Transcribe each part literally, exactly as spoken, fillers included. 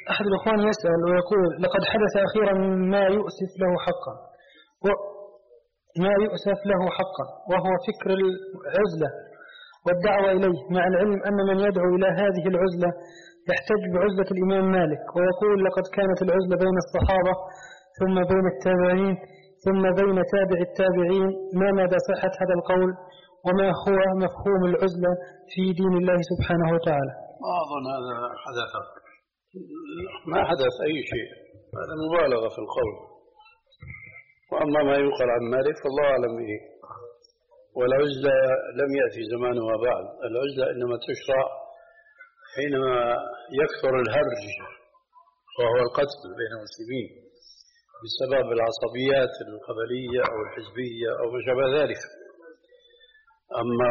أحد الأخوان يسأل ويقول: لقد حدث أخيرا ما يؤسف له حقا ما يؤسف له حقا وهو فكر العزلة والدعوة إليه، مع العلم أن من يدعو إلى هذه العزلة يحتج بعزلة الإمام مالك، ويقول: لقد كانت العزلة بين الصحابة ثم بين التابعين ثم بين تابع التابعين. ما مدى صحة هذا القول، وما هو مفهوم العزلة في دين الله سبحانه وتعالى؟ ما أظن هذا حدث، ما حدث أي شيء، هذا مبالغة في القول. وأما ما يقال عن مالك فالله أعلم به. والعزلة لم يأتي زمانها بعد، العزلة إنما تشرع حينما يكثر الهرج وهو القتل بين المسلمين بسبب العصبيات القبلية أو الحزبية أو ما شابه ذلك. أما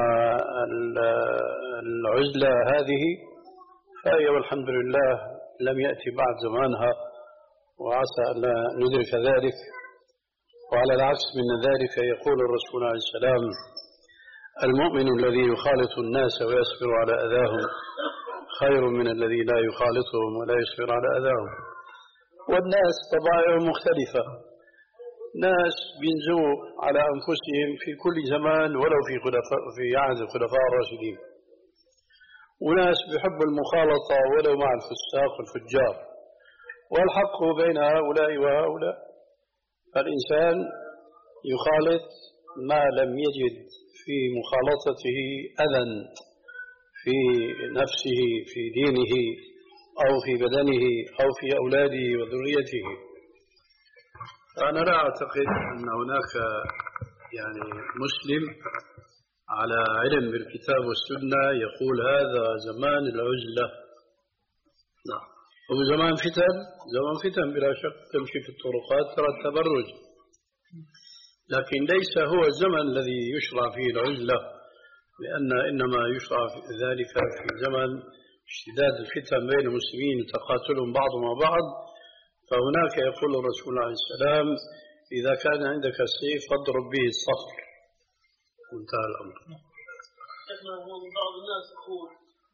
العزلة هذه فهي والحمد لله لم يأتي بعد زمانها، وعسى أن لا ندرك ذلك. وعلى العكس من ذلك يقول الرسول عليه السلام: المؤمن الذي يخالط الناس ويصبر على أذاهم خير من الذي لا يخالطهم ولا يصبر على أذاهم. والناس طبائعهم مختلفة، ناس بينزوا على أنفسهم في كل زمان ولو في في عهد الخلفاء الراشدين، وناس بيحب المخالطة ولو مع الفساق والفجار، والحق بين هؤلاء وهؤلاء. فالإنسان يخالط ما لم يجد في مخالطته أذى في نفسه في دينه أو في بدنه أو في أولاده وذريته. أنا لا أعتقد أن هناك يعني مسلم على علم بالكتاب والسنة يقول هذا زمان العزلة. نعم، هو زمان فتن، زمان فتن بلا شك، تمشي في الطرقات ترى التبرج، لكن ليس هو الزمن الذي يشرع فيه العزلة، لأن إنما يشرع ذلك في زمن اشتداد الفتن بين المسلمين وتقاتلهم بعضهم مع بعض. فهناك يقول الرسول عليه السلام: إذا كان عندك السيف فاضرب به الصخر، وانتهى الأمر. بعض الناس يقول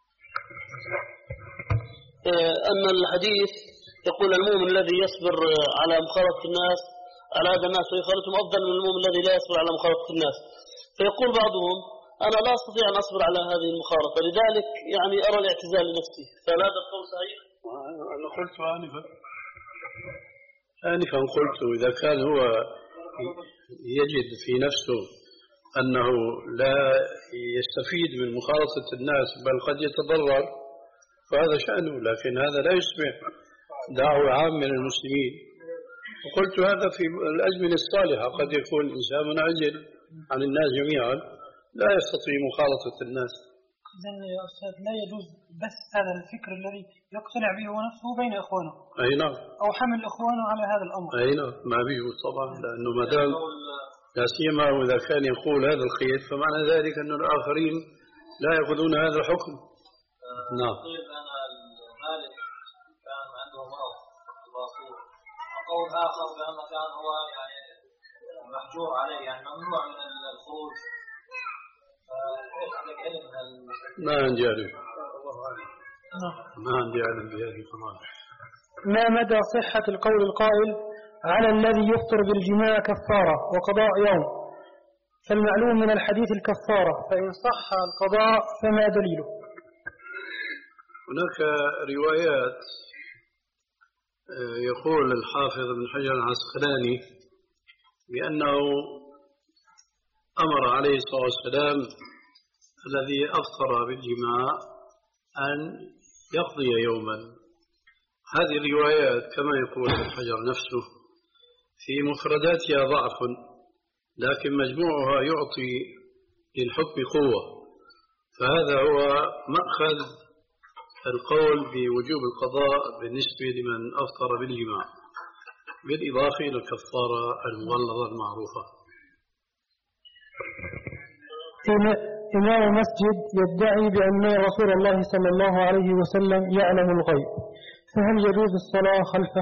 أن الحديث يقول المؤمن الذي يصبر على مخالطة الناس على هذا الناس ويخالطهم أفضل من المؤمن الذي لا يصبر على مخالطة الناس. فيقول بعضهم: أنا لا أستطيع أن أصبر على هذه المخالطة، لذلك يعني أرى الاعتزال لنفسي. فهل هذا القول صحيح؟ أنا قلت آنفا آنفا قلت إذا كان هو يجد في نفسه أنه لا يستفيد من مخالطة الناس بل قد يتضرر فهذا شأنه، لكن هذا لا يسمح دعوة عام من المسلمين. وقلت هذا في الأزمنة الصالحة، قد يكون إنسان منعزل عن الناس جميعا لا يستطيع مخالطة الناس. إذن يا أستاذ لا يجوز بس هذا الفكر الذي يقتنع به ونفسه بين إخوانه. أي نعم. أو حمل إخوانه على هذا الأمر. أي نعم، ما بيجوز طبعا، لأنه ما دام لا سيما وإذا كان يقول هذا الخير فمعنى ذلك أن الآخرين لا يأخذون هذا الحكم. نعم. مالك كان عنده مرض الباصور، وقول آخر بأنه كان هو يعني محجور عليه، يعني ممنوع من الخروج. ما عندي علم ما عندي علم بهذه القضايا. ما مدى صحة القول القائل على الذي يفطر بالجماع كفارة وقضاء يوم؟ فالمعلوم من الحديث الكفارة، فإن صح القضاء فما دليله؟ هناك روايات يقول الحافظ ابن حجر العسقلاني بأنه أمر عليه الصلاة والسلام الذي أفطر بالجماع أن يقضي يوما. هذه الروايات كما يقول ابن حجر نفسه في مفرداتها ضعف، لكن مجموعها يعطي للحكم قوة، فهذا هو مأخذ القول بوجوب القضاء بالنسبة لمن أفطر بالجماع، بالإضافة إلى الكفارة المغلظة المعروفة. إمام مسجد يدعي بأن رسول الله صلى الله عليه وسلم يعلم الغيب، فهل يجوز الصلاة خلفه؟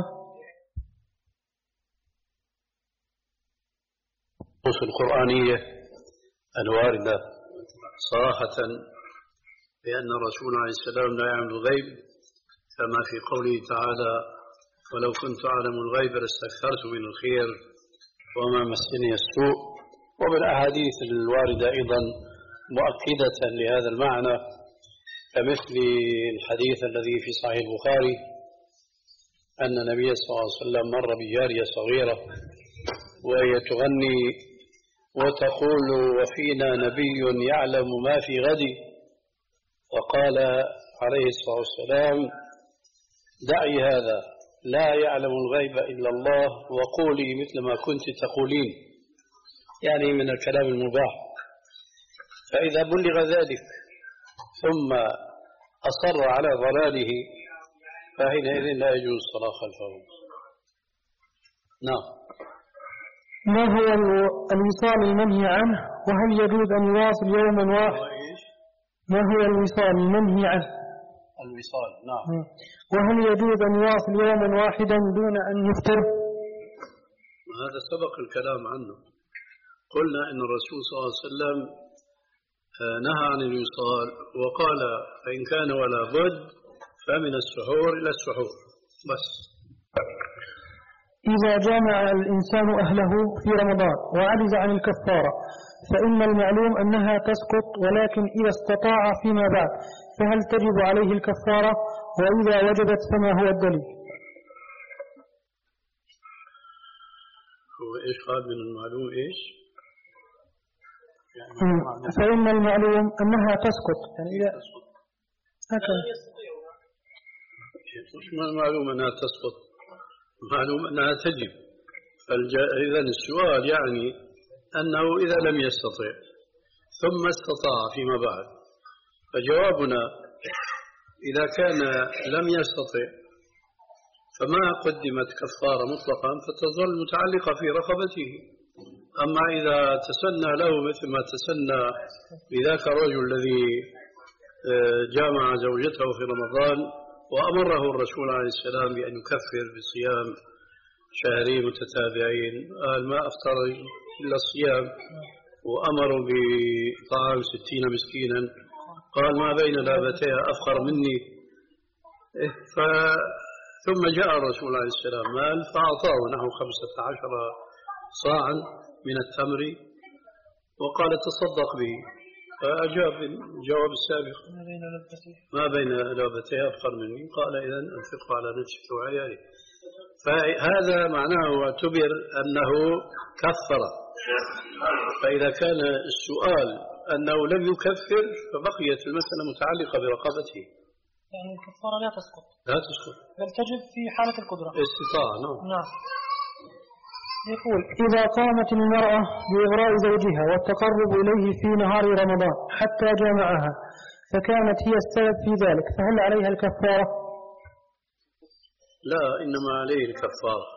النصوص القرآنية الواردة صراحة بأن الرسول عليه السلام لا يعلم الغيب كما في قوله تعالى ولو كنت أعلم الغيب لاستكثرت من الخير وما مسني السوء. وبالأحاديث الواردة أيضا مؤكدة لهذا المعنى كمثل الحديث الذي في صحيح البخاري أن النبي صلى الله عليه وسلم مر بجارية صغيرة وهي تغني وتقول وفينا نبي يعلم ما في غد، وقال عليه الصلاة والسلام دعي هذا لا يعلم الغيب إلا الله وقولي مثل ما كنت تقولين، يعني من الكلام المباح. فإذا بلغ ذلك ثم أصر على ضلاله فحينئذ لا يجوز الصلاة خلفه. نعم. ما هو الوصال المنهي عنه، وهل يجوز أن يواصل يوما واحد؟ ما هو الوصال المنهي عنه؟ الوصال نعم. وهل يجوز أن يواصل يوما واحدا دون أن يفطر؟ هذا سبق الكلام عنه. قلنا إن الرسول صلى الله عليه وسلم نهى عن الوصال وقال فإن كان ولا بد فمن السحور إلى السحور بس. إذا جامع الإنسان أهله في رمضان وعجز عن الكفارة فإن المعلوم أنها تسقط، ولكن إذا استطاع فيما بعد فهل تجب عليه الكفارة؟ وإذا وجبت فما هو الدليل؟ هو إيش قال من المعلوم إيش؟ يعني فإن المعلوم أنها تسقط، يعني إذا هكذا. مش معلوم أنها تسقط، معلوم أنها تجب. فإذا السؤال يعني أنه إذا لم يستطع ثم استطاع فيما بعد، فجوابنا إذا كان لم يستطع فما قدمت كفارة مطلقا فتظل متعلقة في رقبته. أما إذا تسنى له مثل ما تسنى بذاك الرجل الذي جامع زوجته في رمضان وأمره الرسول عليه السلام بأن يكفر بصيام شهرين متتابعين، قال ما أفطر إلا الصيام، وأمروا بطعام ستين مسكينا، قال ما بين لابتيها أفخر مني. ف... ثم جاء الرسول عليه السلام مال فأعطاه نحو خمسة عشر صاعا من التمر وقال تصدق به، فأجاب الجواب السابق ما بين لابتيها أفخر مني، قال إذن أنفقه على نفسك وعيالي. فهذا معناه اعتبر أنه كفر. فإذا كان السؤال أنه لم يكفر فبقيت المسألة متعلقة برقبته، يعني الكفارة لا تسقط لا تسقط بل تجب في حالة القدرة استطاعة. نعم. نعم. يقول إذا قامت المرأة بإغراء زوجها والتقرب إليه في نهار رمضان حتى جامعها فكانت هي السبب في ذلك، فهل عليها الكفارة؟ لا، إنما عليه الكفارة،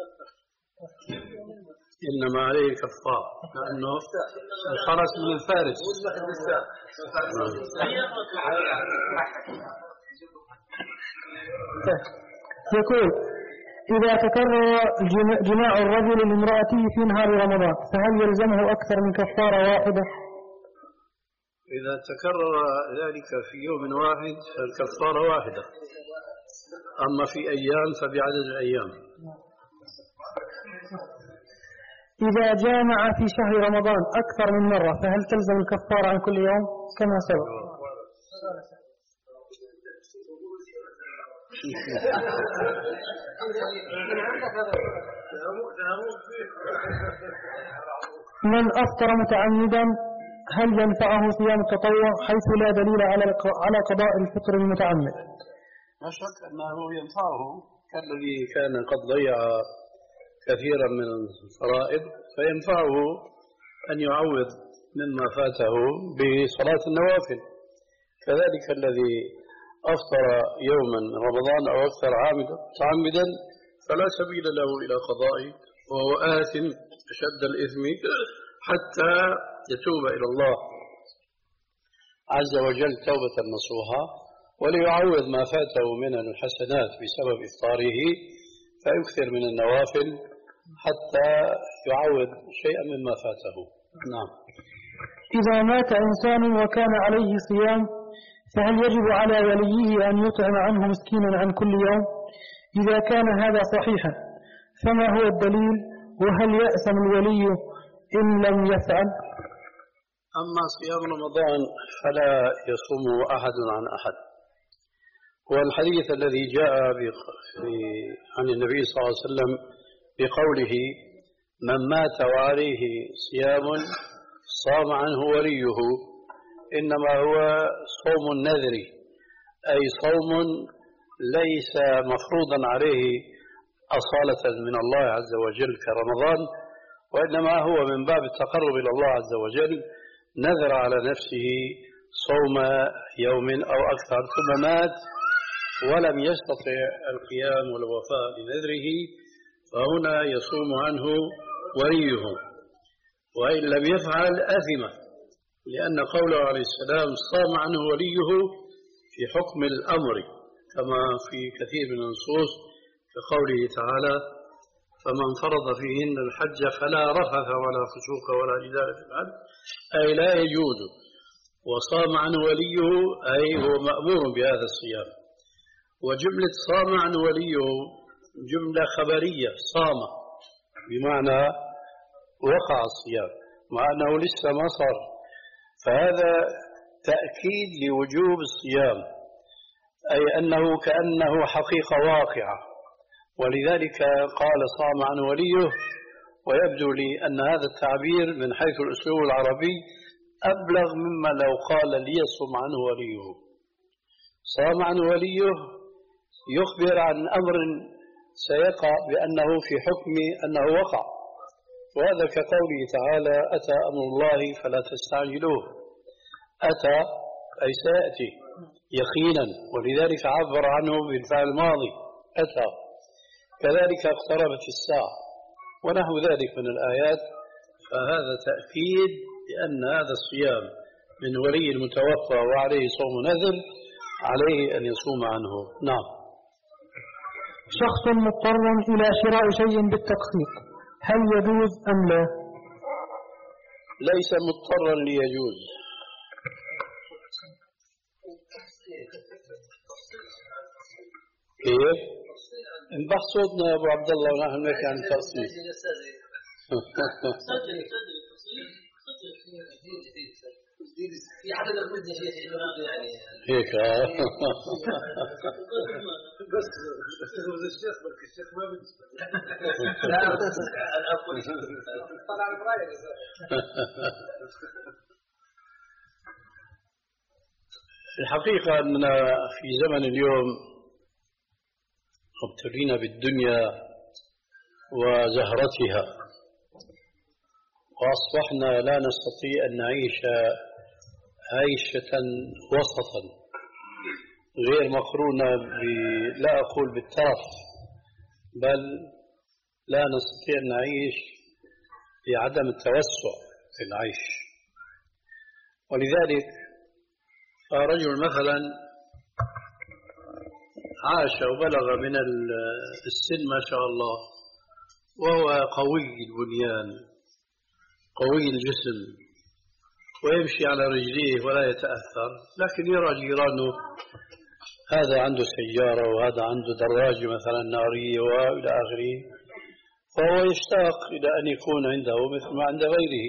إنما عليه الكفارة لأنه الحرس من الفارس. يقول إذا تكرر جماع الرجل لامرأته في نهار رمضان فهل يلزمه أكثر من كفارة واحدة؟ إذا تكرر ذلك في يوم واحد فالكفارة واحدة، أما في أيام فبعدد الأيام. إذا جامع في شهر رمضان أكثر من مرة فهل تلزم الكفارة عن كل يوم كما سبق؟ من أفطر متعمدا هل ينفعه صيام التطوع حيث لا دليل على على قضاء الفطر المتعمد؟ لا شك أنه ينفعه كالذي كان قد ضيع كثيرا من الفرائض، فينفعه أن يعوض مما فاته بصلاة النوافل. كذلك الذي أفطر يوما رمضان أو أكثر عامدا فلا سبيل له إلى قضائه، وهو آثم أشد الإثم حتى يتوب إلى الله عز وجل توبة نصوحا وليعوض ما فاته من الحسنات بسبب إفطاره، فيكثر من النوافل حتى يعوض شيئا مما فاته. نعم. إذا مات إنسان وكان عليه صيام فهل يجب على وليه أن يطعم عنه مسكينا عن كل يوم؟ إذا كان هذا صحيحا فما هو الدليل؟ وهل يأثم الولي إن لم يفعل؟ أما صيام رمضان فلا يصوم أحد عن أحد. والحديث الذي جاء عن النبي صلى الله عليه وسلم بقوله من مات وعليه صيام صام عنه وليه إنما هو صوم النذر، أي صوم ليس مفروضا عليه أصالة من الله عز وجل كرمضان، وإنما هو من باب التقرب إلى الله عز وجل، نذر على نفسه صوم يوم أو أكثر ثم مات ولم يستطع القيام والوفاء لنذره، فهنا يصوم عنه وليه، وإن لم يفعل أثم، لأن قوله عليه السلام صام عنه وليه في حكم الأمر كما في كثير من النصوص كقوله تعالى فمن فرض فيهن الحج فلا رفث ولا فسوق ولا جدال في الحج، أي لا يجوز. وصام عنه وليه أي هو مأمور بهذا الصيام. وجملة صام عنه وليه جملة خبرية، صام بمعنى وقع الصيام مع أنه لسه ما صار، فهذا تأكيد لوجوب الصيام، أي أنه كأنه حقيقة واقعة، ولذلك قال صام عنه وليه. ويبدو لي أن هذا التعبير من حيث الأسلوب العربي أبلغ مما لو قال ليصم عنه وليه. صام عنه وليه يخبر عن أمر سيقع بأنه في حكم أنه وقع، وهذا كقوله تعالى أتى أمر الله فلا تستعجلوه. أتى أي سيأتي يقينا، ولذلك عبر عنه بالفعل الماضي أتى. كذلك اقتربت الساعة ونحو ذلك من الآيات، فهذا تأكيد بأن هذا الصيام من ولي المتوفى وعليه صوم نذر عليه أن يصوم عنه. نعم. شخص مضطر إلى شراء شيء بالتقسيط هل يجوز أم لا؟ ليس مضطرا ليجوز. كيف؟ انبح صوتنا يا أبو عبد الله ونحن نحكي عن التقسيط. في حدا يغمزني شيء يعني هيك اه بس تغمز الشيخ بلكي الشيخ ما بيسمع. لا انا اقول طلع المرايه. الحقيقة أننا في زمن اليوم مبتلين بالدنيا وزهرتها، وأصبحنا لا نستطيع أن نعيش عيشة وسطا غير مقرونة لا أقول بالترف، بل لا نستطيع أن نعيش بعدم التوسع في العيش. ولذلك فرجل مثلا عاش وبلغ من السن ما شاء الله وهو قوي البنيان قوي الجسم ويمشي على رجليه ولا يتأثر، لكن يرى جيرانه هذا عنده سيارة وهذا عنده دراجة مثلا نارية وإلى آخره، فهو يشتاق إلى أن يكون عنده مثل ما عند غيره،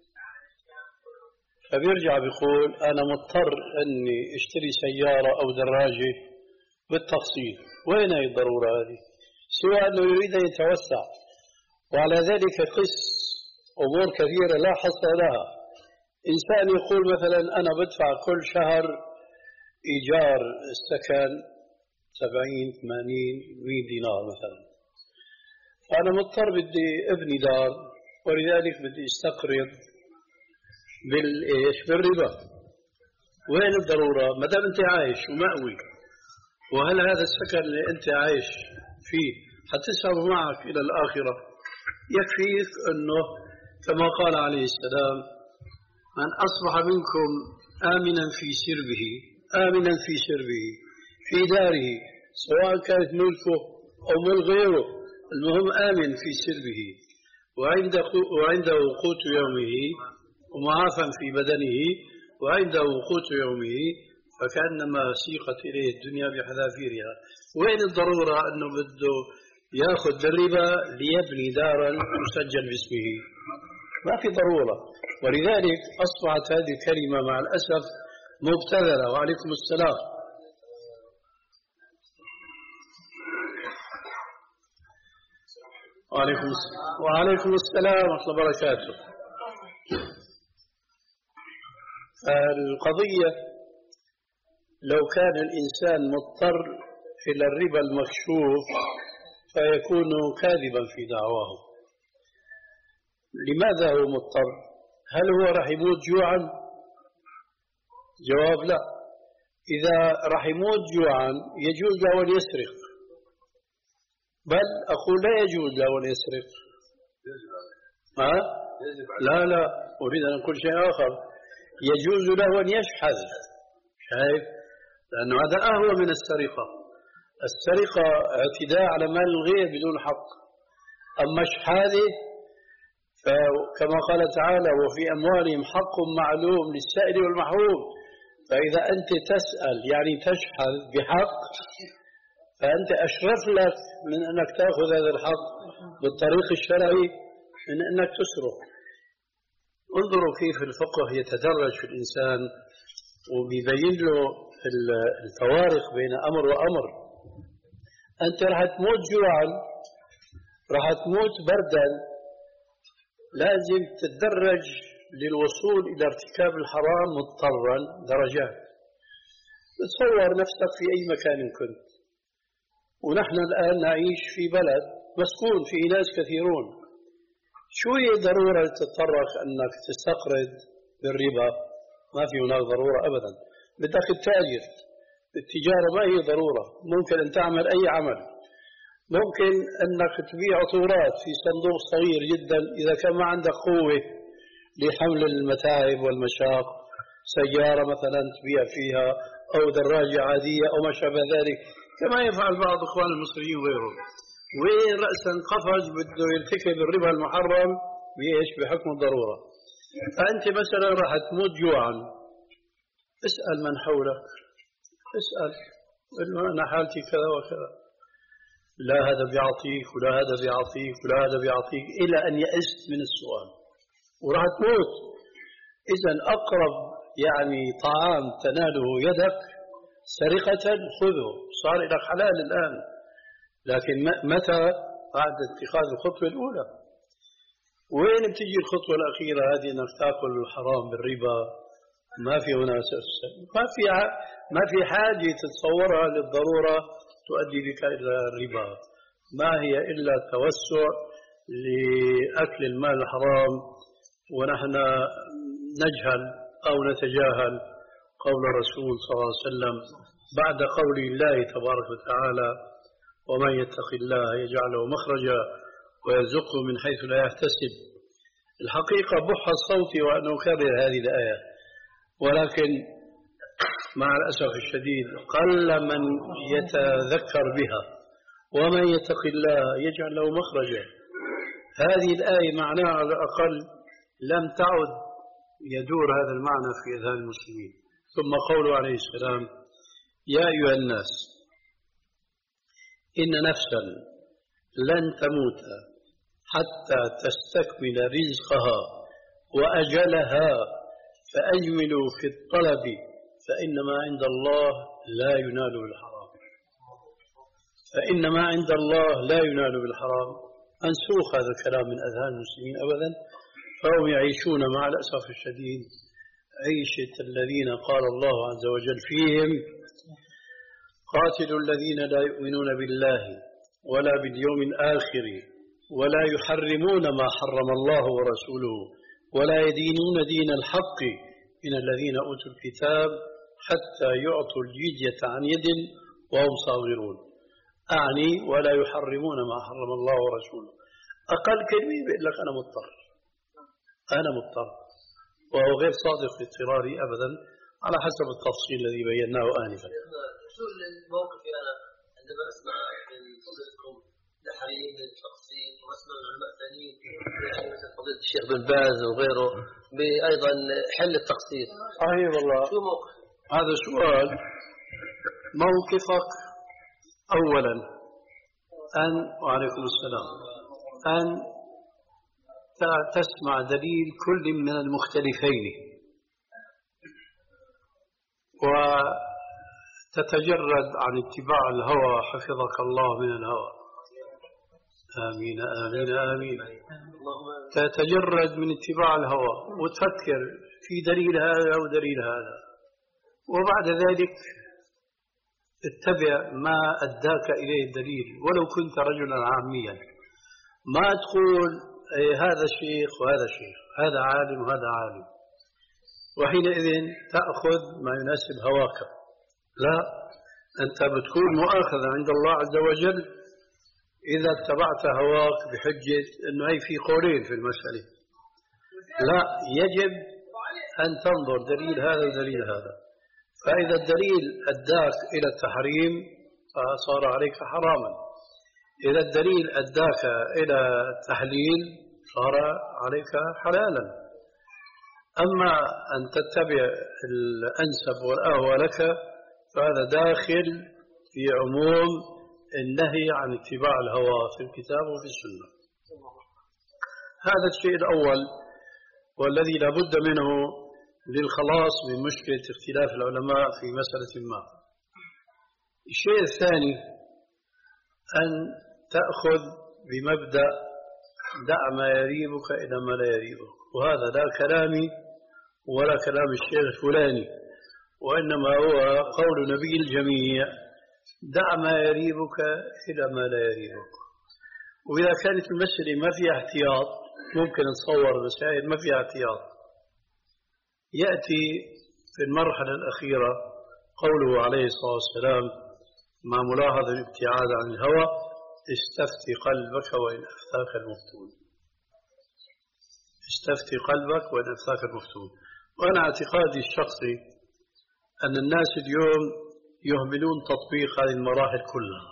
فبيرجع بيقول أنا مضطر أني اشتري سيارة أو دراجة بالتقسيط. وين هي الضرورة هذه؟ سوى أنه يريد أن يتوسع، وعلى ذلك قس أمور كثيرة لا حصر لها. إنسان يقول مثلا أنا بدفع كل شهر إيجار السكن سبعين ثمانين مئة دينار مثلا، فأنا مضطر بدي ابني دار، ولذلك بدي استقرض بالإيش بالربا. وين الضرورة؟ ما دام أنت عايش ومأوي، وهل هذا السكن اللي أنت عايش فيه حتسحب معك إلى الآخرة؟ يكفيك أنه كما قال عليه السلام من أصبح منكم آمنا في سربه آمنا في سربه في داره، سواء كانت ملكه أو ملك غيره، المهم آمن في سربه وعنده وعنده قوت يومه ومعافى في بدنه وعنده قوت يومه فكأنما سيقت إليه الدنيا بحذافيرها. وين الضرورة أنه بده يأخذ بالربا ليبني دارا تسجل باسمه؟ ما في ضرورة. ولذلك أصبحت هذه الكلمة مع الأسف مبتذلة. وعليكم السلام. وعليكم السلام وعليكم السلام ورحمة الله وبركاته. القضية لو كان الإنسان مضطر إلى الربا المكشوف فيكون كاذبا في دعواه. لماذا هو مضطر؟ هل هو راح يموت جوعا؟ جواب لا. إذا راح يموت جوعا يجوز له أن يسرق، بل أقول لا يجوز له أن يسرق. ها؟ لا لا أريد أن أقول شيء آخر. يجوز له أن يشحذ. شايف؟ لأنه هذا أهوى من السرقة. السرقة اعتداء على مال الغير بدون حق. أما شحاذه فكما قال تعالى وفي أموالهم حق معلوم للسائل والمحروم. فإذا أنت تسأل يعني تشحذ بحق فأنت أشرف لك من أنك تأخذ هذا الحق بالطريق الشرعي من أنك تسرق. انظروا كيف الفقه يتدرج في الإنسان وبيبين له الفوارق بين أمر وأمر. أنت راح تموت جوعا، راح تموت بردا، لازم تتدرج للوصول إلى ارتكاب الحرام مضطرا درجات. تصور نفسك في أي مكان كنت، ونحن الآن نعيش في بلد مسكون فيه ناس كثيرون. شو هي ضرورة تتطرق أنك تستقرض بالربا؟ ما في هناك ضرورة أبدا. بدك تتاجر، التجارة ما هي ضرورة. ممكن أن تعمل أي عمل. ممكن أنك تبيع عطورات في صندوق صغير جدا إذا كان ما عندك قوة لحمل المتاعب والمشاق. سيارة مثلا تبيع فيها أو دراجة عادية أو ما شابه ذلك، كما يفعل بعض إخوان المصريين وغيرهم. وين رأسا قفز بده يرتكب الربا المحرم بإيش؟ بحكم الضرورة. فأنت مثلا راح تموت جوعا، اسأل من حولك، اسأل أنا حالتي كذا وكذا، لا هذا بيعطيك ولا هذا بيعطيك ولا هذا بيعطيك إلى أن يأست من السؤال وراح تموت. إذن أقرب يعني طعام تناله يدك سرقة خذه، صار لك حلال الآن. لكن متى؟ بعد اتخاذ الخطوة الأولى. وين بتجي الخطوة الأخيرة هذه أنك تأكل الحرام بالربا؟ ما في هنا ما في ما في حاجة تتصورها للضرورة تؤدي بك إلى الربا. ما هي إلا توسع لأكل المال الحرام، ونحن نجهل أو نتجاهل قول الرسول صلى الله عليه وسلم بعد قول الله تبارك وتعالى ومن يتق الله يجعل له مخرجا ويرزقه من حيث لا يحتسب. الحقيقة بح صوتي وأن أكرر هذه الآية، ولكن مع الأسف الشديد قل من يتذكر بها. ومن يتق الله يجعل له مخرجا، هذه الآية معناها على الأقل لم تعد يدور هذا المعنى في أذهان المسلمين. ثم قوله عليه السلام يا أيها الناس إن نفسا لن تموت حتى تستكمل رزقها وأجلها فأجملوا في الطلب فإنما عند الله لا ينال بالحرام. فإنما عند الله لا ينال بالحرام. منسوخ هذا الكلام من أذهان المسلمين أبدا، فهم يعيشون مع الأسف الشديد عيشة الذين قال الله عز وجل فيهم قاتلوا الذين لا يؤمنون بالله ولا باليوم الآخر ولا يحرمون ما حرم الله ورسوله ولا يدينون دين الحق من الذين أوتوا الكتاب حتى يعطوا الجزية عن يد وهم صاغرون. أعني ولا يحرمون ما حرم الله ورسوله. أقل كلمة بيقول لك أنا مضطر، أنا مضطر، وهو غير صادق في اضطراري أبدا على حسب التفصيل الذي بيناه آنفا. شو الموقف أنا عندما أسمع من فضلكم تحريم التقسيط وأسمع من علماء ثانيين مثل فضيلة الشيخ بن باز وغيره بأيضا حل التقسيط؟ صحيح والله. شو موقف؟ هذا سؤال. موقفك أولا أن وعليكم السلام أن تسمع دليل كل من المختلفين وتتجرد عن اتباع الهوى حفظك الله من الهوى. آمين آمين آمين. تتجرد من اتباع الهوى وتفكر في دليل هذا ودليل هذا، وبعد ذلك اتبع ما أداك إليه الدليل ولو كنت رجلا عاميا. ما تقول إيه هذا شيخ وهذا شيخ، هذا عالم وهذا عالم، وحينئذ تأخذ ما يناسب هواك. لا، أنت بتكون مؤاخذة عند الله عز وجل إذا اتبعت هواك بحجة أنه هي في قولين في المسألة. لا، يجب أن تنظر دليل هذا ودليل هذا، فإذا الدليل أداك إلى التحريم فصار عليك حراما، إذا الدليل أداك إلى التحليل صار عليك حلالا. أما أن تتبع الأنسب والأهوى لك فهذا داخل في عموم النهي عن اتباع الهوى في الكتاب وفي السنة. هذا الشيء الأول والذي لا بد منه للخلاص من مشكلة اختلاف العلماء في مسألة ما. الشيء الثاني أن تأخذ بمبدأ دع ما يريبك إلى ما لا يريبك، وهذا لا كلامي ولا كلام الشيخ الفلاني، وإنما هو قول نبي الجميع: دع ما يريبك إلى ما لا يريبك. وإذا كانت المسألة ما فيها احتياط، ممكن نتصور مسائل ما فيها احتياط، يأتي في المرحلة الأخيرة قوله عليه الصلاة والسلام مع ملاحظة الابتعاد عن الهوى: استفتي قلبك وإن أفتاك المفتون. استفتي قلبك وإن أفتاك المفتون. وأنا اعتقادي الشخصي أن الناس اليوم يهملون تطبيق هذه المراحل كلها.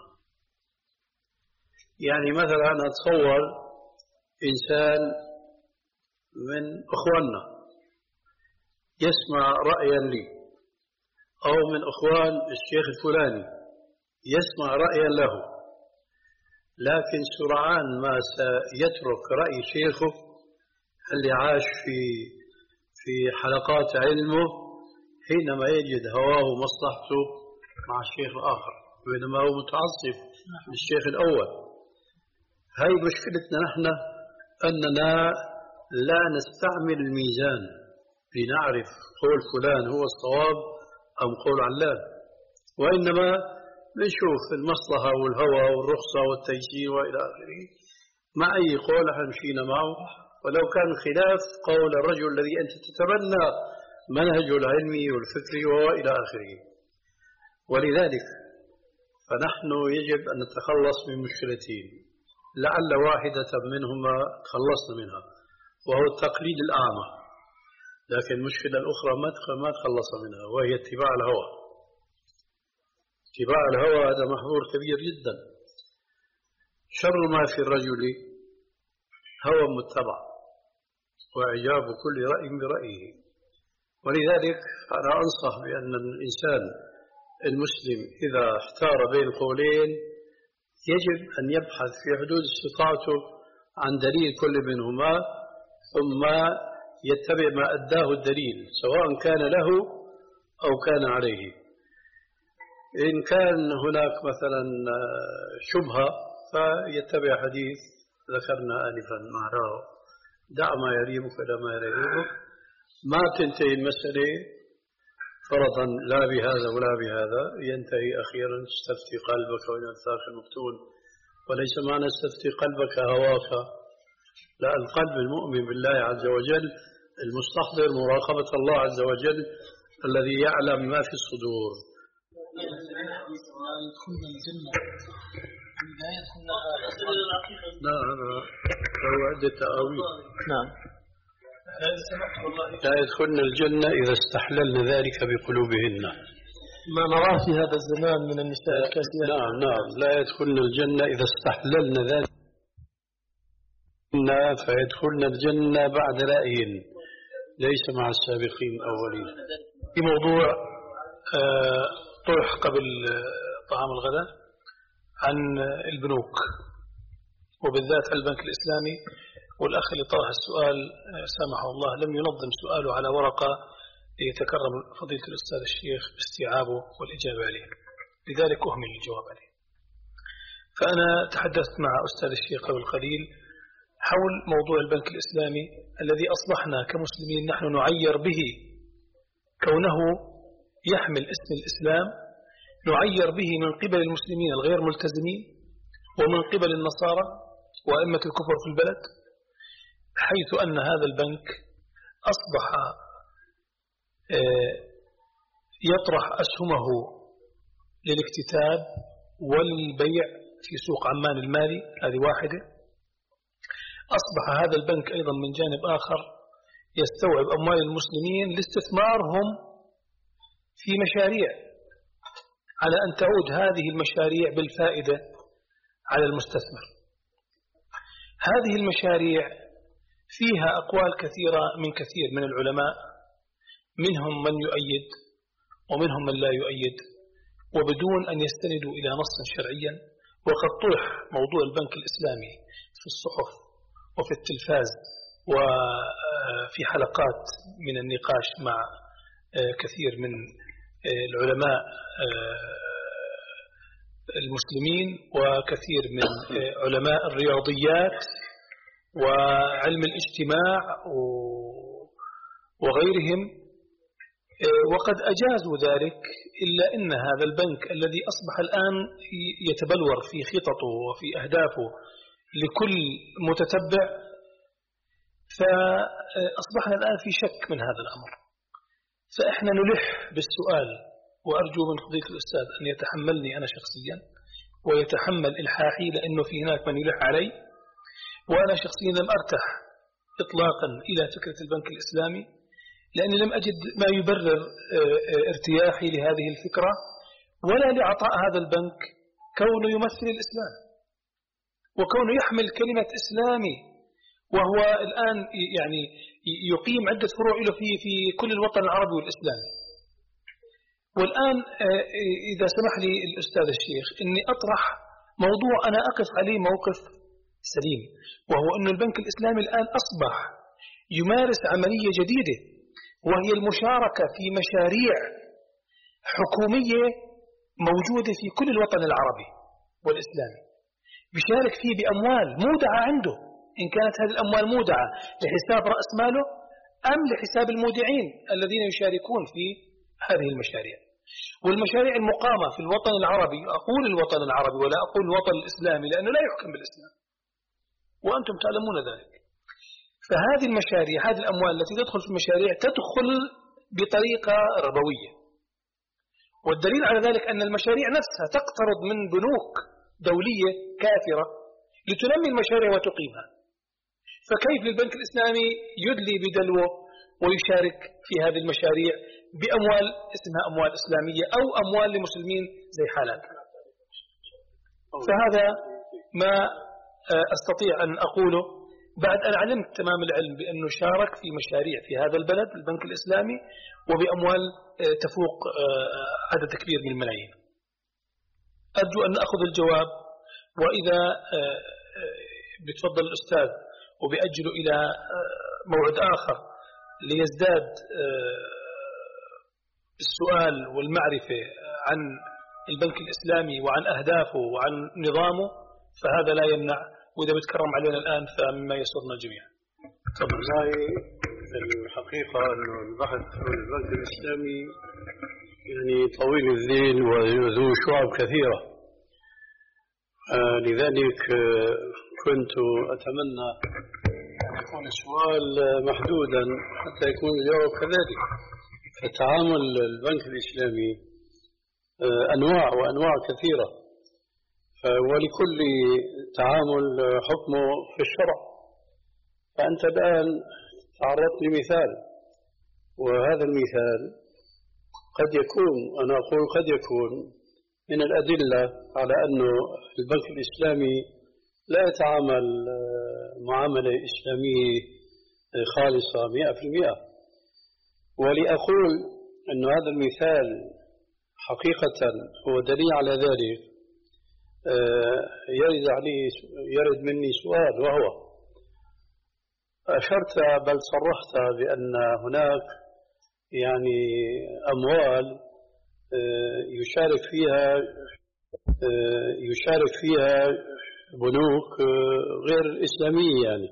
يعني مثلا أنا أتصور إنسان من أخواننا يسمع رأيا لي، أو من أخوان الشيخ الفلاني يسمع رأيا له، لكن سرعان ما سيترك رأي شيخه اللي عاش في في حلقات علمه حينما يجد هواه ومصلحته مع الشيخ الآخر، بينما هو متعصب للشيخ الأول. هاي مشكلتنا نحن، أننا لا نستعمل الميزان لنعرف قول فلان هو الصواب أم قول علان، وإنما نشوف المصلحة والهوى والرخصة والتيسير وإلى آخره، مع أي قول مشينا معه ولو كان خلاف قول الرجل الذي أنت تتبنى منهجه العلمي والفكري وإلى آخره. ولذلك فنحن يجب أن نتخلص من مشكلتين، لعل واحدة منهما تخلصنا منها وهو التقليد الأعمى، لكن المشكلة الأخرى ما تخلص منها وهي اتباع الهوى. اتباع الهوى هذا محظور كبير جدا. شر ما في الرجل هوى متبع وإعجاب كل رأي برأيه. ولذلك أنا أنصح بأن الإنسان المسلم إذا احتار بين قولين يجب أن يبحث في حدود استطاعته عن دليل كل منهما، ثم يتبع ما أداه الدليل سواء كان له أو كان عليه. إن كان هناك مثلا شبهة فيتبع حديث ذكرنا آنفا معناه: دع ما يريبك إلى ما لا يريبك. ما تنتهي المسألة فرضا لا بهذا ولا بهذا، ينتهي أخيرا استفتي قلبك وإن أفتاك المفتون. وليس معنى استفتي قلبك هواك، لا، القلب المؤمن بالله عز وجل المستحضر مراقبة الله عز وجل الذي يعلم ما في الصدور. يدخلنا الجنة لا يدخلنا لا، هذا هو عدة تأويل. نعم. لا يدخلن الجنة إذا استحللن ذلك بقلوبهن. ما نراه في هذا الزمان من النساء الكاسيات. نعم نعم، لا يدخلن الجنة إذا استحللن ذلك فيدخلن الجنة بعد رأي ليس مع السابقين الأولين. في موضوع طرح قبل طعام الغداء عن البنوك وبالذات البنك الإسلامي، والأخ اللي طرح السؤال سامحه الله لم ينظم سؤاله على ورقة يتكرم فضيلة الأستاذ الشيخ باستيعابه والإجابة عليه، لذلك أهمل الجواب عليه. فأنا تحدثت مع أستاذ الشيخ قبل قليل حول موضوع البنك الإسلامي الذي أصبحنا كمسلمين نحن نعير به كونه يحمل اسم الإسلام، نعير به من قبل المسلمين الغير ملتزمين ومن قبل النصارى وأئمة الكفر في البلد، حيث أن هذا البنك أصبح يطرح أسهمه للاكتتاب والبيع في سوق عمان المالي، هذه واحدة. أصبح هذا البنك أيضا من جانب آخر يستوعب أموال المسلمين لاستثمارهم في مشاريع، على أن تعود هذه المشاريع بالفائدة على المستثمر. هذه المشاريع فيها أقوال كثيرة من كثير من العلماء، منهم من يؤيد ومنهم من لا يؤيد، وبدون أن يستندوا إلى نص شرعيا. وقد طرح موضوع البنك الإسلامي في الصحف وفي التلفاز وفي حلقات من النقاش مع كثير من العلماء المسلمين وكثير من علماء الرياضيات وعلم الاجتماع وغيرهم، وقد أجازوا ذلك، إلا أن هذا البنك الذي أصبح الآن يتبلور في خططه وفي أهدافه لكل متتبع، فأصبحنا الآن في شك من هذا الأمر. فإحنا نلح بالسؤال، وأرجو من فضيلة الأستاذ أن يتحملني أنا شخصيا ويتحمل إلحاحي، لأنه في هناك من يلح علي، وأنا شخصيا لم أرتح إطلاقا إلى فكرة البنك الإسلامي، لأني لم أجد ما يبرر ارتياحي لهذه الفكرة ولا لعطاء هذا البنك كونه يمثل الإسلام وكونه يحمل كلمة إسلامي، وهو الآن يعني يقيم عدة فروع له في في كل الوطن العربي والإسلامي. والآن إذا سمح لي الأستاذ الشيخ أني أطرح موضوع أنا أقف عليه موقف سليم، وهو أن البنك الإسلامي الآن أصبح يمارس عملية جديدة، وهي المشاركة في مشاريع حكومية موجودة في كل الوطن العربي والإسلامي، بيشارك فيه بأموال مودعة عنده، إن كانت هذه الأموال مودعة لحساب رأس ماله أم لحساب المودعين الذين يشاركون في هذه المشاريع. والمشاريع المقامة في الوطن العربي، أقول الوطن العربي ولا أقول الوطن الإسلامي لأنه لا يحكم بالإسلام وأنتم تعلمون ذلك، فهذه المشاريع، هذه الأموال التي تدخل في المشاريع تدخل بطريقة ربوية. والدليل على ذلك أن المشاريع نفسها تقترض من بنوك دولية كافرة لتنمي المشاريع وتقيمها. فكيف للبنك الإسلامي يدلي بدلوه ويشارك في هذه المشاريع بأموال اسمها أموال إسلامية أو أموال لمسلمين زي حالاتنا؟ فهذا ما أستطيع أن أقوله بعد أن علمت تمام العلم بأنه شارك في مشاريع في هذا البلد البنك الإسلامي وبأموال تفوق عدد كبير من الملايين. أرجو أن أخذ الجواب، وإذا بتفضل الأستاذ وبأجله إلى موعد آخر ليزداد السؤال والمعرفة عن البنك الإسلامي وعن أهدافه وعن نظامه، فهذا لا يمنع، وإذا بتكرم علينا الآن فمما يسرنا جميعا. والله الحقيقة أن البحث عن البنك الإسلامي يعني طويل الذيل وذو شعب كثيرة، آه لذلك آه كنت أتمنى أن يكون السؤال محدودا حتى يكون الجواب كذلك. فتعامل البنك الإسلامي آه أنواع وأنواع كثيرة، ولكل تعامل حكمه في الشرع. فأنت الآن تعرضت لمثال، وهذا المثال قد يكون، أنا أقول قد يكون من الأدلة على أن البنك الإسلامي لا يتعامل معاملة إسلامية خالصة مئة في المئة. ولأقول أن هذا المثال حقيقة هو دليل على ذلك. يرد عليه يرد مني سؤال، وهو أشرت بل صرحت بأن هناك يعني أموال يشارك فيها يشارك فيها بنوك غير إسلامية يعني،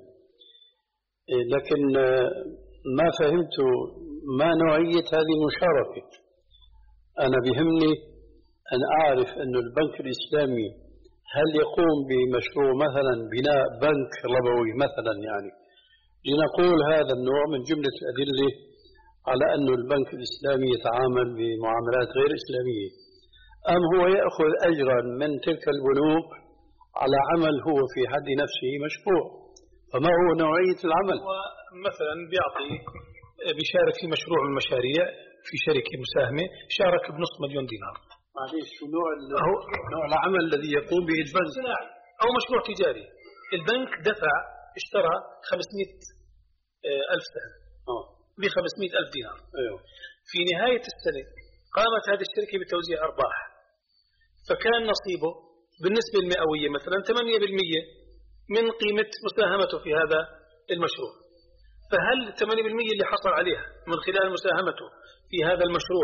لكن ما فهمت ما نوعية هذه المشاركة. أنا بهمني أن أعرف أن البنك الإسلامي هل يقوم بمشروع مثلا بناء بنك ربوي مثلا، يعني لنقول هذا النوع من جملة الأدلة على أن البنك الإسلامي يتعامل بمعاملات غير إسلامية، أم هو يأخذ أجرا من تلك البنوك على عمل هو في حد نفسه مشروع؟ فما هو نوعية العمل؟ مثلا بيعطي بيشارك في مشروع المشاريع في شركة مساهمة، شارك بنصف مليون دينار. معليش، شو نوع نوع العمل الذي يقوم به البنك؟ أو مشروع تجاري. البنك دفع اشترى خمسمائة ألف سهم ب خمسمائة ألف دينار. أيوه. في نهاية السنة قامت هذه الشركة بتوزيع أرباح، فكان نصيبه بالنسبة المئوية مثلا ثمانية بالمئة من قيمة مساهمته في هذا المشروع. فهل ثمانية بالمئة اللي حصل عليها من خلال مساهمته في هذا المشروع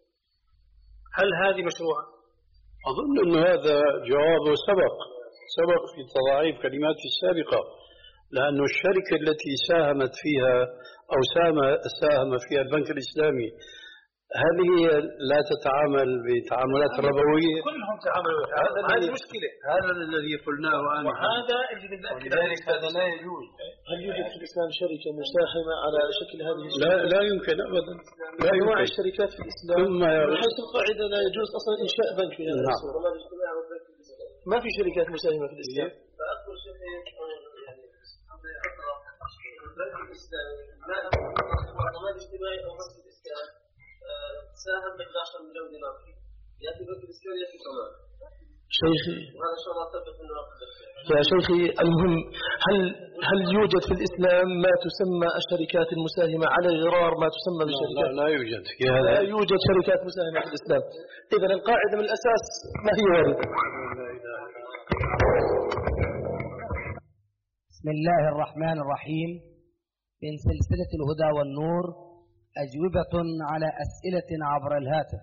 هل هذه مشروعة؟ أظن أن هذا جوابه سبق سبق في تضاعيف كلماتي السابقة، لأن الشركة التي ساهمت فيها أو ساهم فيها البنك الإسلامي هل هي لا تتعامل بتعاملات ربوية؟ كلهم تعاملوا. هذه مشكلة. هذا الذي قلناه آنفا، وهذا اللي بنأكد عليه. هذا لا يجوز. هل يوجد في الإسلام شركة مساهمة على شكل هذه الشركة؟ لا لا يمكن أبدا. لا أنواع يمكن. الشركات في الإسلام من حيث القاعدة لا يجوز أصلا إنشاء بنك في هذا الصورة. ما في شركات مساهمة في الإسلام. فأكبر شيء يعني البنك الإسلامي ما معتمد اجتماعي أو مسجد إسلام ساهم ب احد عشر مليون دينار يأتي البنك الإسلامي يأتي كمان. شيخي وهذا إن شاء الله ثبت إنه يا شيخي، المهم هل هل يوجد في الإسلام ما تسمى الشركات المساهمة على غرار ما تسمى بالشركات؟ لا, لا يوجد. لا يوجد شركات مساهمة في الإسلام. إذن القاعدة من الأساس ما هي واردة. بسم الله الرحمن الرحيم. من سلسلة الهدى والنور أجوبة على أسئلة عبر الهاتف.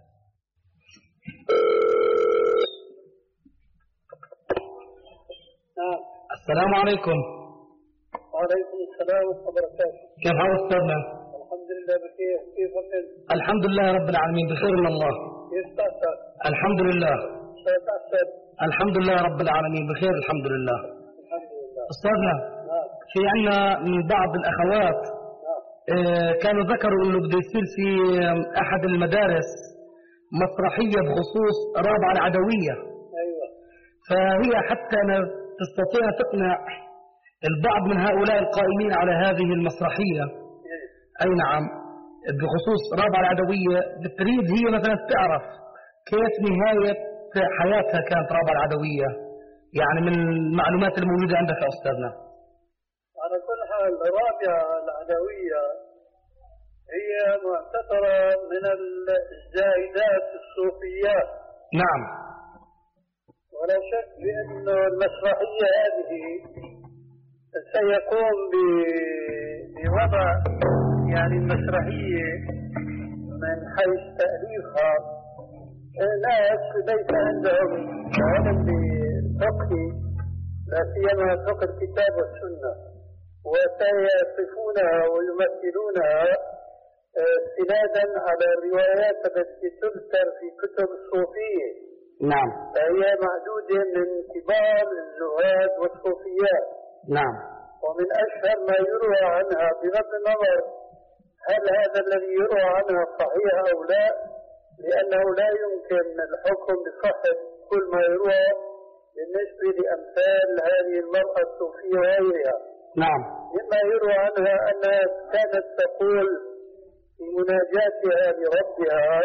السلام عليكم. وعليكم السلام ورحمة الله وبركاته. كيف حال أستاذنا؟ الحمد لله بخير، كيف أنت؟ الحمد لله رب العالمين بخير من الله. كيف تأثر؟ الحمد لله. كيف تأثر؟ الحمد لله رب العالمين بخير الحمد لله. الحمد لله. أستاذنا، نعم. في عنا من بعض الأخوات نعم. آه كانوا ذكروا إنه بده يصير في أحد المدارس مسرحية بخصوص رابعة العدوية. أيوة. فهي حتى تستطيع تقنع البعض من هؤلاء القائمين على هذه المسرحية. أي نعم، بخصوص رابعة العدوية بتريد هي مثلا تعرف كيف نهاية حياتها كانت رابعة العدوية، يعني من المعلومات الموجودة عندك يا أستاذنا. على كل حال رابعة العدوية هي معتبرة من الزائدات الصوفيات. نعم. ولا شك بأن المسرحية هذه سيقوم بوضع يعني المسرحية من حيث تأليفها ناس ليس عندهم علم بالفقه، لا سيما فقه الكتاب والسنة، وسيصفونها ويمثلونها استنادا على الروايات التي تذكر في كتب الصوفية. نعم. فهي معدودة من كبار الزهاد والصوفيات. نعم. ومن أشهر ما يروى عنها بغض النظر هل هذا الذي يروى عنها صحيح أو لا، لأنه لا يمكن الحكم بصحة كل ما يروى بالنسبة لأمثال هذه المرأة الصوفية وغيرها. نعم. مما يروى عنها أنها كانت تقول في مناجاتها لربها: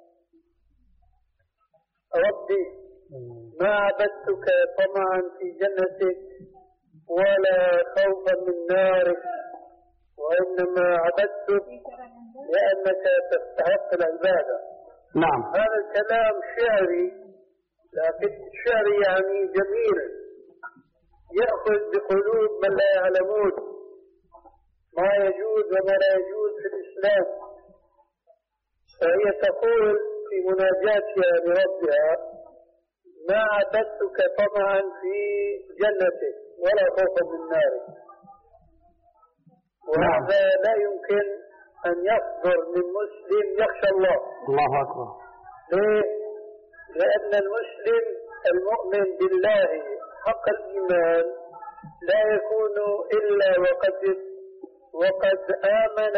ربي ما عبدتك طمعا في جنتك ولا خوفا من نارك، وإنما عبدتك لأنك تستحق العبادة. نعم. هذا الكلام شعري، لكن الشعر يعني جميل يأخذ بقلوب من لا يعلمون ما يجوز وما لا يجوز في الإسلام. فهي تقول في مناجاتها لربها: ما عبدتك طمعا في جنتك ولا خوفا من نارك. وهذا لا يمكن أن يصدر من مسلم يخشى الله. الله أكبر. ليه؟ لأن المسلم المؤمن بالله حق الإيمان لا يكون إلا وقد وقد آمن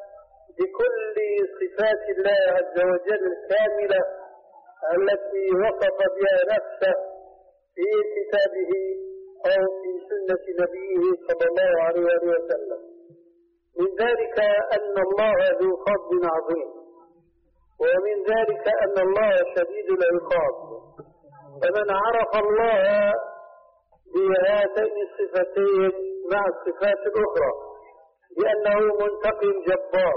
بكل صفات الله عز وجل الكاملة التي وصف بها نفسه في كتابه أو في سنة نبيه صلى الله عليه وسلم. من ذلك أن الله ذو فضل عظيم، ومن ذلك أن الله شديد العقاب. فمن عرف الله بهاتين الصفتين مع الصفات الأخرى بأنه منتقم جبار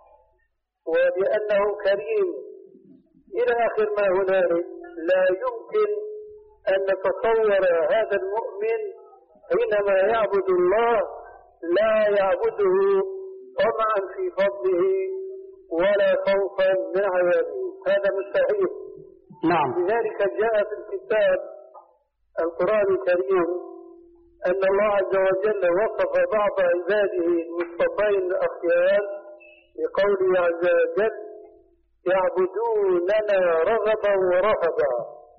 وبأنه كريم إلى آخر ما هنالك، لا يمكن أن نتصور هذا المؤمن حينما يعبد الله لا يعبده طمعا في فضله ولا خوفا من عذابه، هذا مستحيل. نعم. لذلك جاء في الكتاب القرآن الكريم أن الله عز وجل وصف بعض عباده المصطفين الأخيار بقوله عز وجل: يعبدوننا رغبا ورهبا،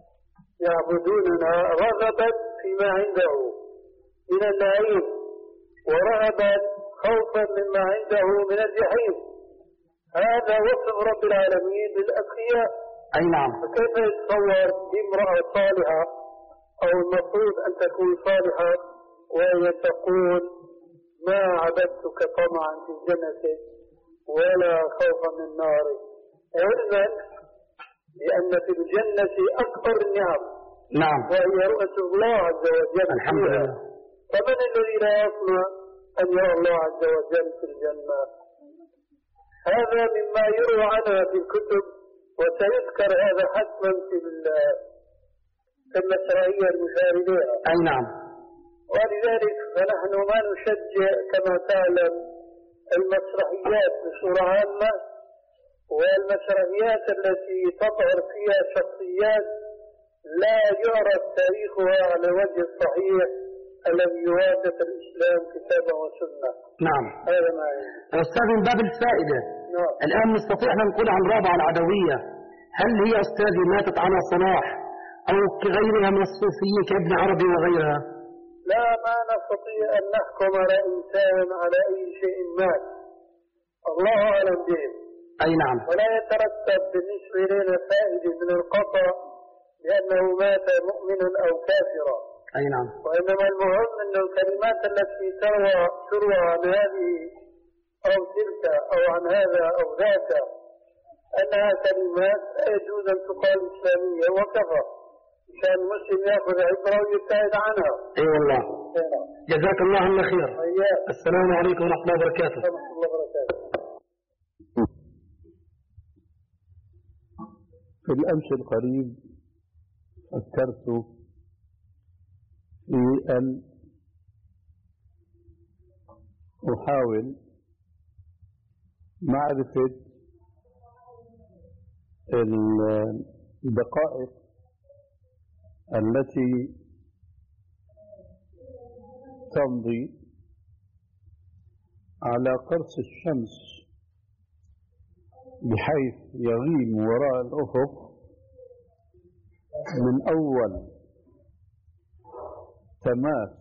يعبدوننا رغبا فيما عنده من النعيم ورهبا خوفا مما عنده من الجحيم. هذا وصف رب العالمين للأتقياء. أي نعم. فكيف يتصور بامرأة صالحة أو المفروض أن تكون صالحة وهي تقول: ما عبدتك طمعا في جنتك ولا خوفا من نارك؟ علما لأن في الجنة أكبر النعم. نعم. وهي رؤية الله عز وجل. الحمد لله. فمن الذي لا يطمع أن يرى الله عز وجل في الجنة؟ هذا مما يروى عنها في الكتب، وسيذكر هذا حتما في في المسرحية المشاهدة. أي نعم. ولذلك فنحن ما نشجع كما تعلم المسرحيات بصورة عامة، والمسرحيات التي تظهر فيها شخصيات لا يعرف تاريخها على الوجه الصحيح الذي يوافق الإسلام كتابا وسنة. نعم. هذا ما يعني. أستاذ من باب الفائدة. نعم. الآن نستطيع أن نقول عن رابعة العدوية، هل هي أستاذي ماتت على صلاح أو كغيرها من الصوفيين كابن عربي وغيرها؟ لا، ما نستطيع أن نحكم على إنسان على أي شيء مات، الله أعلم به. أي نعم. ولا يترتب بالنسبة لنا فائدة من القطع لأنه مات مؤمنا أو كافرا. أي نعم. وإنما المهم أن الكلمات التي تروى تروى عن هذه أو تلك أو عن هذا أو ذاك أنها كلمات لا يجوز أن تقال إسلامية وكفى، عشان المسلم يأخذ عبرة ويبتعد عنها. أي والله. جزاك الله عنا خير. أيام. السلام عليكم ورحمة الله وبركاته. ورحمة الله وبركاته. في الأمس القريب فكرت في أن أحاول معرفة الدقائق التي تمضي على قرص الشمس بحيث يغيب وراء الأفق من أول تماس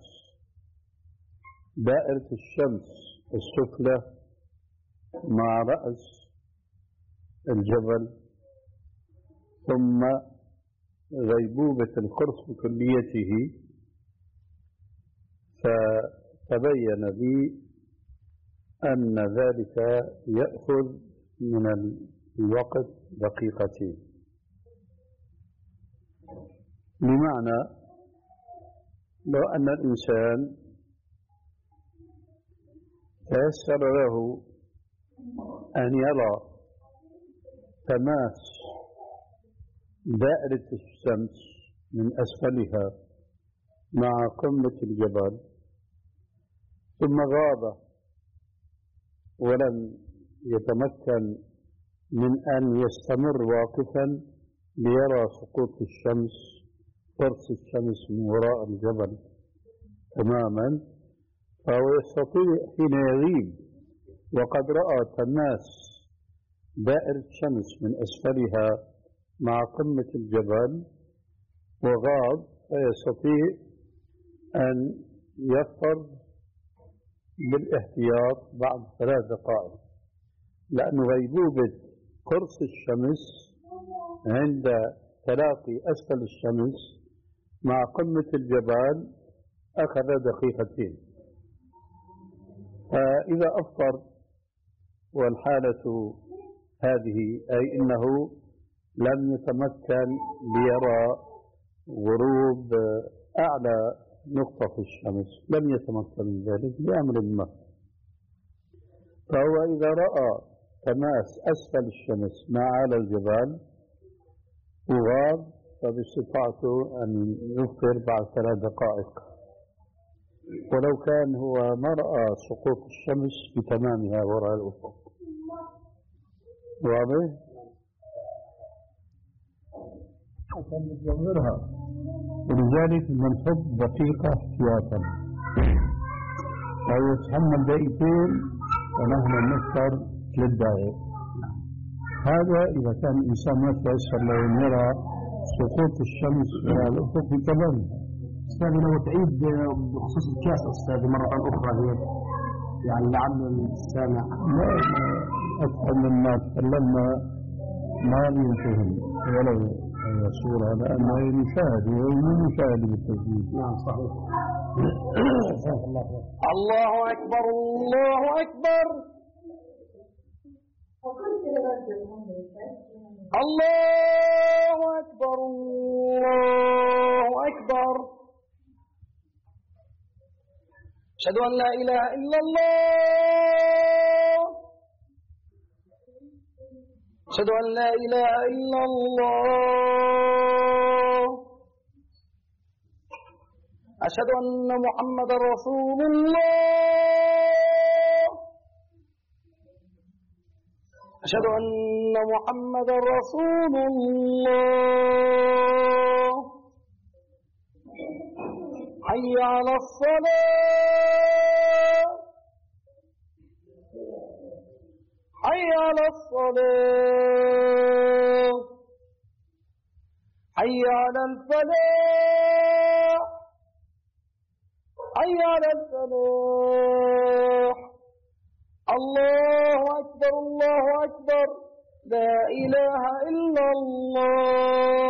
دائرة الشمس السفلى مع رأس الجبل، ثم غيبوبة القرص بكليته، فتبين لي أن ذلك يأخذ من الوقت دقيقتين، بمعنى لو أن الإنسان تيسر له أن يرى تماس دائرة الشمس من أسفلها مع قمة الجبل ثم غاب ولم يتمكن من أن يستمر واقفا ليرى سقوط الشمس قرص الشمس من وراء الجبل تماما، فهو يستطيع حين يغيب وقد رأى تماس دائرة الشمس من أسفلها مع قمة الجبل وغاب، فيستطيع أن يفطر بالاحتياط بعد ثلاث دقائق، لأن غيبوبة قرص الشمس عند تلاقي أسفل الشمس مع قمة الجبال أخذ دقيقتين. فإذا أفطر والحالة هذه أي أنه لم يتمكن ليرى غروب أعلى نقطة في الشمس، لم يتمكن من ذلك بأمر ما، فهو إذا رأى تماس أسفل الشمس مع أعلى الجبال وغاب فباستطاعته أن يفطر بعد ثلاث دقائق، ولو كان هو ما رأى سقوط الشمس بتمامها وراء الأفق. واضح؟ كان يتجمرها، ولذلك بنحط دقيقة احتياطا أو يتحمل دقيقتين ونحن نفطر ثلاث دقائق. هذا إذا كان الإنسان ما تيسر له أن يرى سقوط الشمس على الأفق بتمامها. أستاذ لو تعيد بخصوص الكاس أستاذ مرة أخرى هي يعني لعل السامع لا أفهم مما تكلمنا ما ينتهي ولو صورة، لأنه يشاهد ويشاهد بالتسجيل. نعم صحيح. الله أكبر الله أكبر الله أكبر الله أكبر أشهد أن لا إله إلا الله أشهد أن لا إله إلا الله أشهد أن محمد رسول الله أشهد أن محمد رسول الله حي على الصلاة حي على الصلاة حي على الفلاح حي على الفلاح. الله أكبر الله أكبر لا إله إلا الله.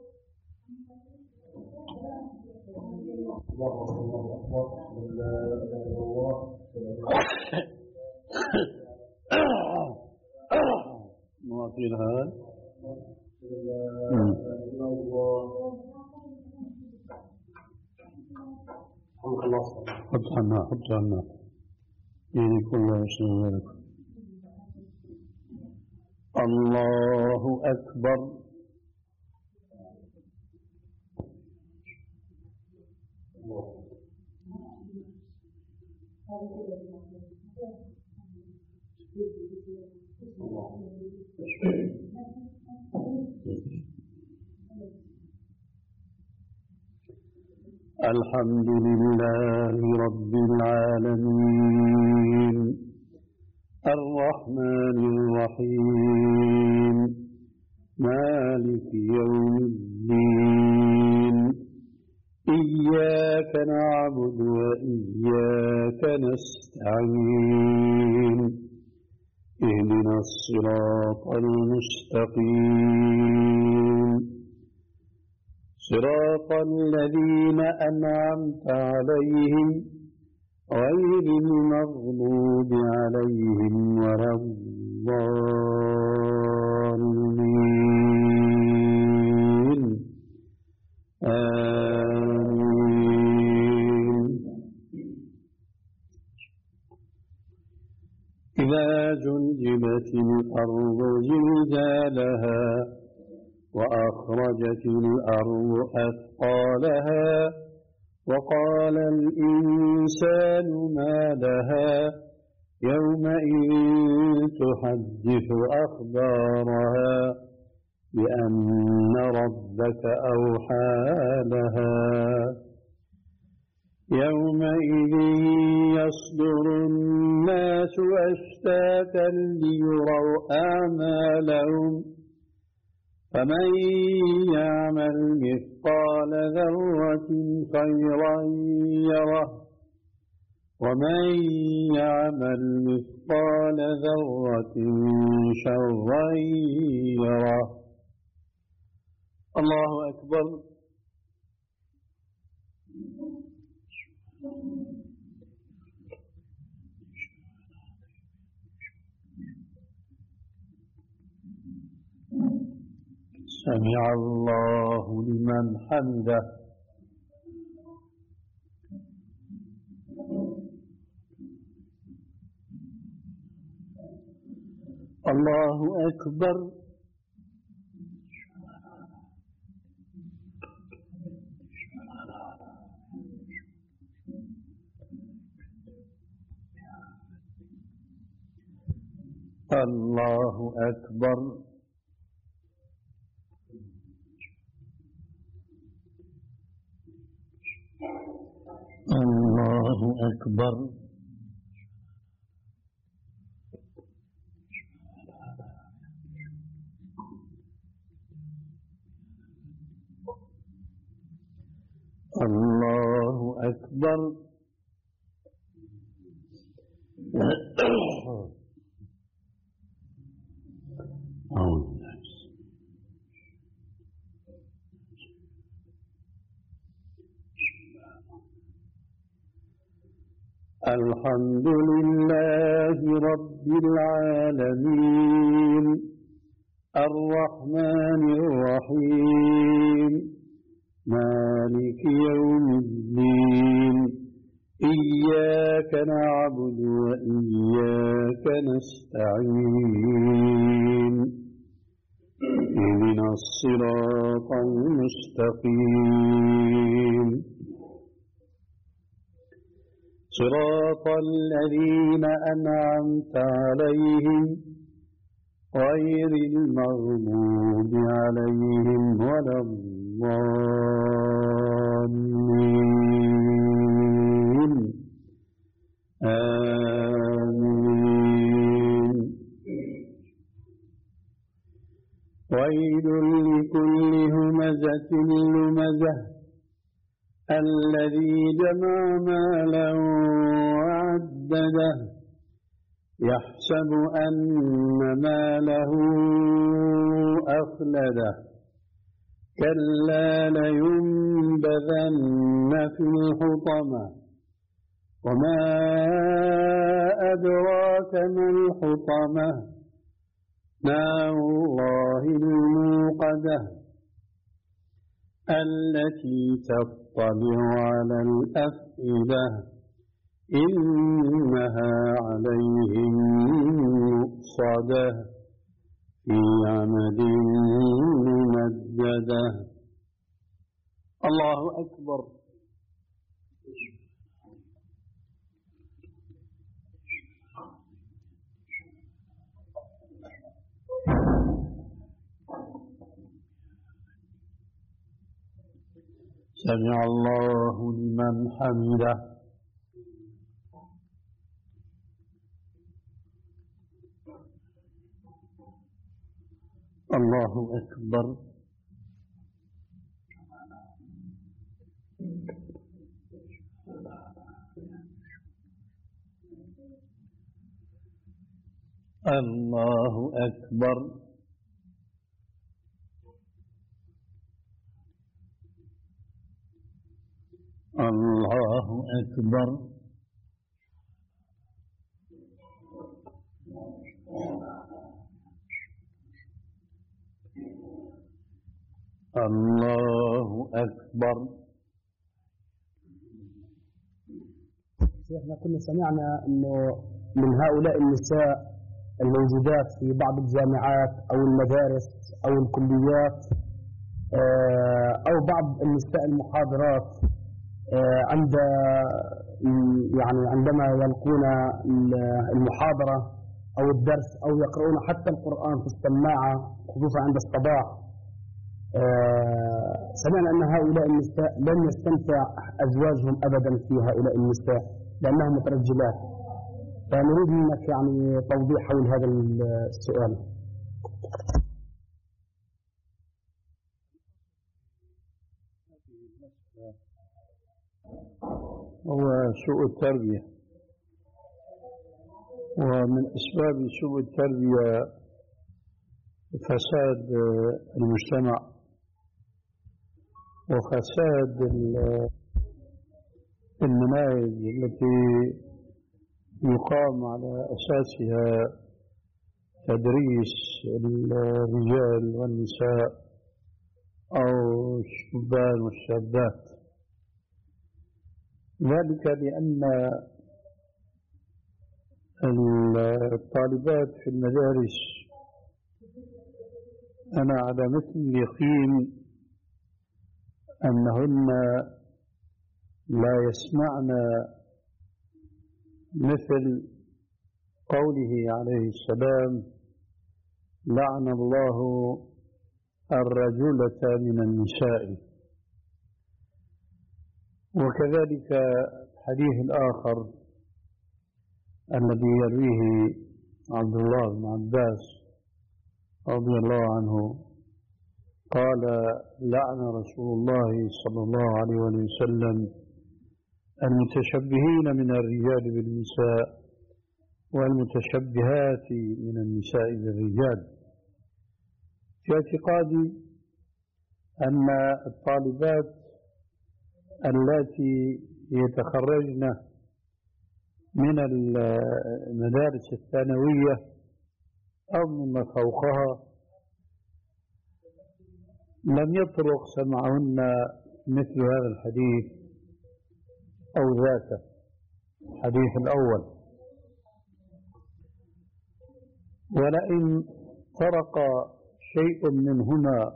مواطن هذا حط عنا حط عنا يعني كل شيء ذلك. الله أكبر الحمد لله رب العالمين الرحمن الرحيم مالك يوم الدين إياك نعبد وإياك نستعين اهدنا الصراط المستقيم صراط الذين أنعمت عليهم غير المغضوب عليهم ولا الضالين آمين. إذا زلزلت الأرض زلزالها وأخرجت الأرض أثقالها وقال الإنسان ما لها يومئذ تحدث أخبارها بأن ربك أوحى لها يومئذ يصدر الناس أشتاتا ليروا أعمالهم فمن يعمل مثقال ذرة خيرا يره ومن يعمل مثقال ذرة شرا يره. الله أكبر. سمع الله لمن حمده. الله أكبر. الله أكبر. الله أكبر. الله أكبر. الحمد لله رب العالمين الرحمن الرحيم مالك يوم الدين إياك نعبد وإياك نستعين اهدنا الصراط المستقيم صراط الذين أنعمت عليهم غير المغضوب عليهم ولا الضالين آمين. ويل لكل همزة لمزة الذي جمع مالا وعدده يحسب أن ماله أخلده كلا لينبذن في الحطمة وما أدراك ما الحطمة نار الله الموقدة التي تطلع على الأفئدة إنها عليهم مؤصدة في عمد ممددة. الله أكبر. سمع الله لمن حمده. الله أكبر. الله أكبر. الله أكبر. الله أكبر. شيخنا كنا سمعنا أنه من هؤلاء النساء الموجودات في بعض الجامعات أو المدارس أو الكليات أو بعض النساء المحاضرات عند يعني عندما يلقون المحاضرة أو الدرس أو يقرؤون حتى القرآن في السماعة خصوصا عند الصباح. سمعنا أن هؤلاء النساء لن يستمتع أزواجهم أبدا في هؤلاء النساء لأنهم مترجلات، فنريد منك يعني توضيح حول هذا السؤال. هو سوء التربية، ومن أسباب سوء التربية فساد المجتمع وفساد المناهج التي يقام على أساسها تدريس الرجال والنساء أو الشبان والشابات، ذلك لأن الطالبات في المدارس أنا على مثل اليقين أنهن لا يسمعن مثل قوله عليه السلام: لعن الله الرجلة من النساء. وكذلك الحديث الآخر الذي يرويه عبد الله بن عباس رضي الله عنه قال: لعن رسول الله صلى الله عليه وسلم المتشبهين من الرجال بالنساء والمتشبهات من النساء بالرجال. في اعتقادي أن الطالبات التي يتخرجن من المدارس الثانوية أو مما فوقها لم يطرق سمعهن مثل هذا الحديث أو ذاك الحديث الأول، ولئن طرق شيء منهما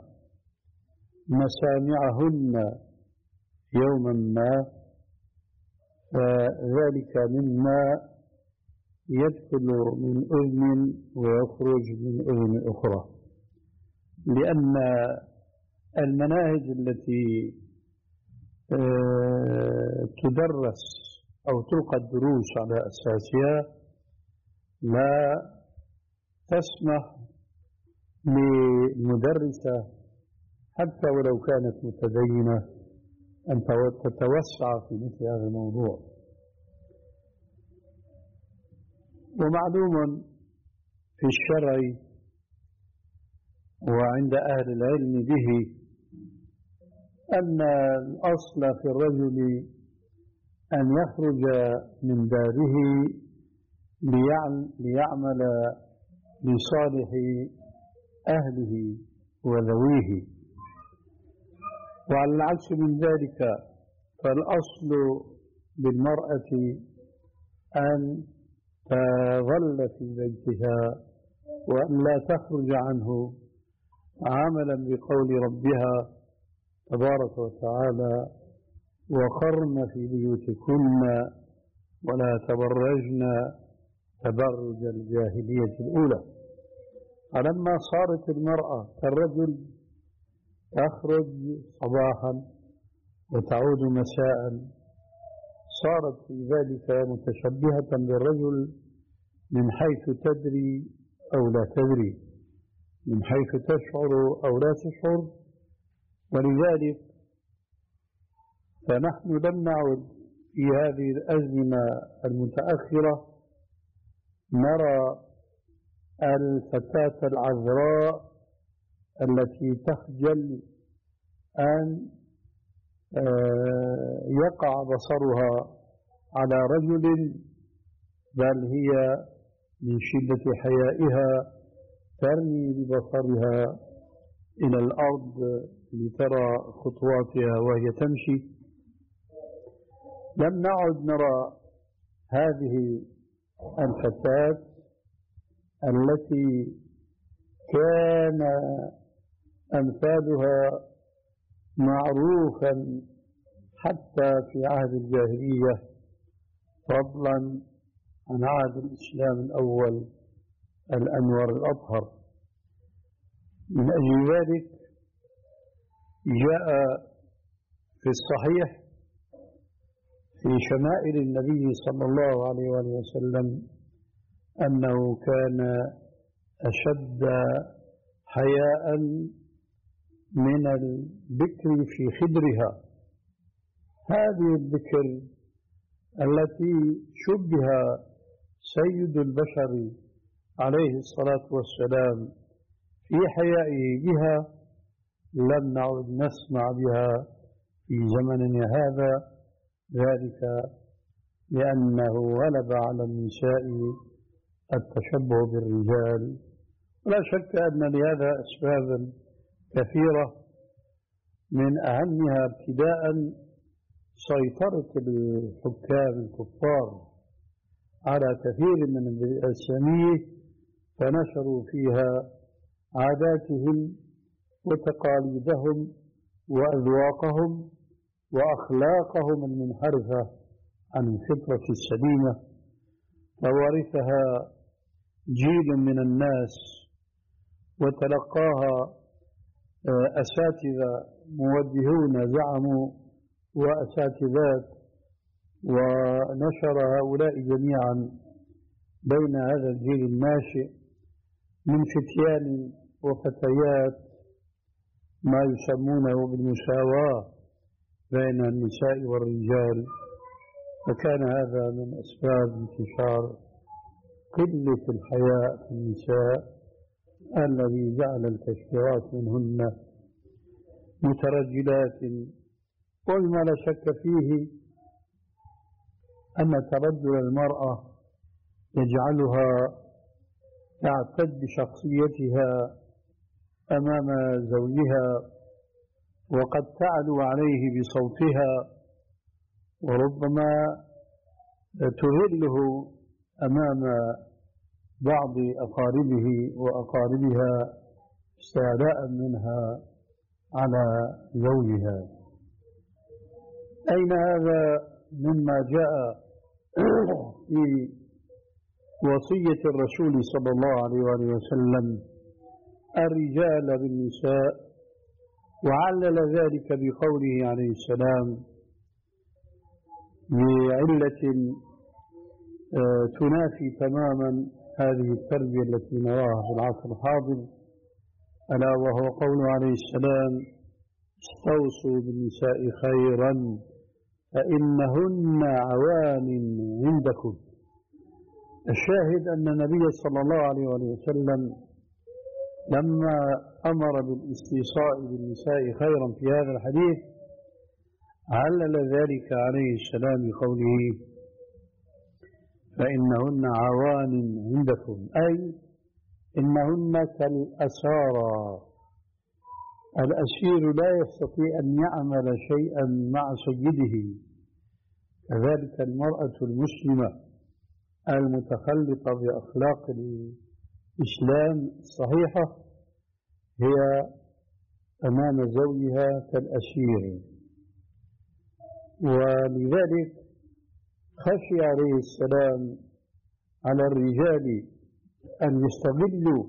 مسامعهن يوما ما فذلك مما يدخل من أذن ويخرج من أذن أخرى، لأن المناهج التي تدرس أو تلقى الدروس على أساسها لا تسمح للمدرسة حتى ولو كانت متدينة أن تتوسع في مثل هذا الموضوع. ومعلوم في الشرع وعند أهل العلم به أن الأصل في الرجل أن يخرج من داره ليعمل لصالح أهله وذويه، وعلى العكس من ذلك فالأصل بالمرأة أن تظل في بيتها وأن لا تخرج عنه عملا بقول ربها تبارك وتعالى: وقرن في بيوتكن ولا تبرجن تبرج الجاهلية الأولى. فلما صارت المرأة كالرجل تخرج صباحا وتعود مساء صارت في ذلك متشبهة بالرجل من حيث تدري أو لا تدري، من حيث تشعر أو لا تشعر. ولذلك فنحن لم نعد في هذه الأزمنة المتأخرة نرى الفتاة العذراء التي تخجل أن يقع بصرها على رجل، بل هي من شدة حيائها ترمي ببصرها إلى الأرض لترى خطواتها وهي تمشي. لم نعد نرى هذه الفتاة التي كان أمثالها معروفا حتى في عهد الجاهلية، فضلا عن عهد الإسلام الأول الأنور الأطهر. من أجل ذلك جاء في الصحيح في شمائل النبي صلى الله عليه وآله وسلم أنه كان أشد حياء من البكر في خدرها. هذه البكر التي شبه سيد البشر عليه الصلاة والسلام في حيائه بها لم نعد نسمع بها في زمننا هذا، ذلك لأنه غلب على النساء التشبه بالرجال. ولا شك أن لهذا أسبابا كثيرة، من أهمها ابتداء سيطرة الحكام الكفار على كثير من البلاد الإسلامية، فنشروا فيها عاداتهم وتقاليدهم وأذواقهم وأخلاقهم المنحرفة عن الفطرة السليمة، فورثها جيل من الناس وتلقاها أساتذة موجهون زعموا وأساتذات، ونشر هؤلاء جميعا بين هذا الجيل الناشئ من فتيان وفتيات ما يسمونه بالمساواة بين النساء والرجال، فكان هذا من أسباب انتشار قلة الحياء في النساء الذي جعل الكثيرات منهن مترجلات. وما لا شك فيه أن ترجل المرأة يجعلها تعتد بشخصيتها أمام زوجها، وقد تعلو عليه بصوتها، وربما تذله أمام بعض أقاربه وأقاربها استعلاء منها على زوجها. أين هذا مما جاء في وصية الرسول صلى الله عليه وآله وسلم الرجال بالنساء، وعلل ذلك بقوله عليه السلام بعلة تنافي تماما هذه التربية التي نراها في العصر الحاضر، ألا وهو قوله عليه السلام استوصوا بالنساء خيرا فإنهن عوان عندكم. الشاهد أن النبي صلى الله عليه وسلم لما أمر بالاستيصاء بالنساء خيرا في هذا الحديث علل ذلك عليه السلام بقوله فإنهن عوان عندكم، أي إنهن كالأسارى. الأسير لا يستطيع أن يعمل شيئا مع سيده، كذلك المرأة المسلمة المتخلقة بأخلاق الإسلام الصحيحة هي أمام زوجها كالأسير. ولذلك خشي عليه السلام على الرجال أن يستغلوا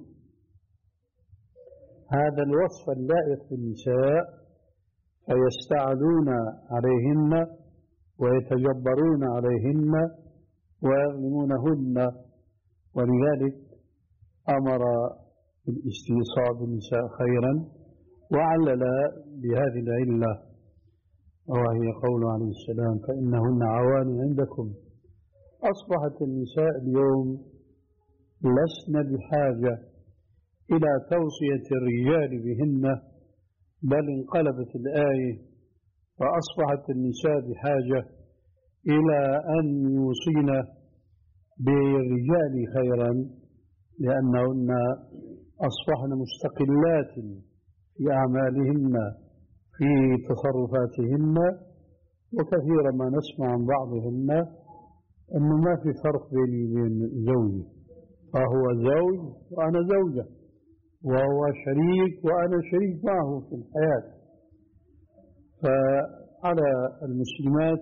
هذا الوصف اللائق بالنساء فيستعلون عليهن ويتجبرون عليهن ويظلمونهن، ولذلك أمر بالاستيصاء بالنساء خيرا، وعلل بهذه العلة وهي قول عليه السلام فإنهن عوان عندكم. أصبحت النساء اليوم لسن بحاجة إلى توصية الرجال بهن، بل انقلبت الآية فأصبحت النساء بحاجة إلى أن يوصين بالرجال خيرا، لأنهن أصبحن مستقلات في أعمالهن في تصرفاتهن. وكثيرا ما نسمع عن بعضهن أنه ما في فرق بيني وبين زوجي، فهو زوج وأنا زوجة، وهو شريك وأنا شريك معه في الحياة. فعلى المسلمات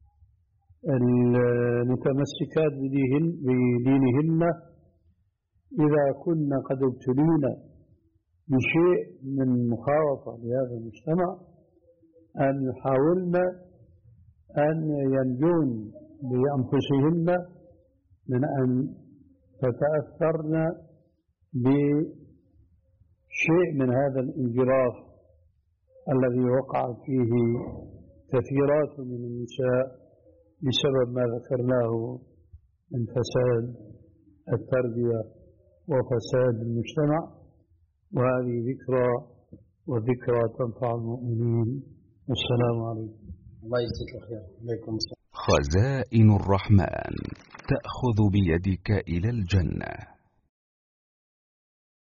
المتمسكات بدينهن إذا كنا قد ابتلينا بشيء من مخاوفة لهذا المجتمع أن يحاولن أن ينجون بأنفسهن من أن تتأثرن بشيء من هذا الانجراف الذي وقع فيه كثيرات من النساء بسبب ما ذكرناه من فساد التربية وفساد المجتمع، وهذه ذكرى وذكرى تنفع المؤمنين. والسلام عليكم. الله يجزيك خير. عليكم السلام. خزائن الرحمن تأخذ بيدك إلى الجنة.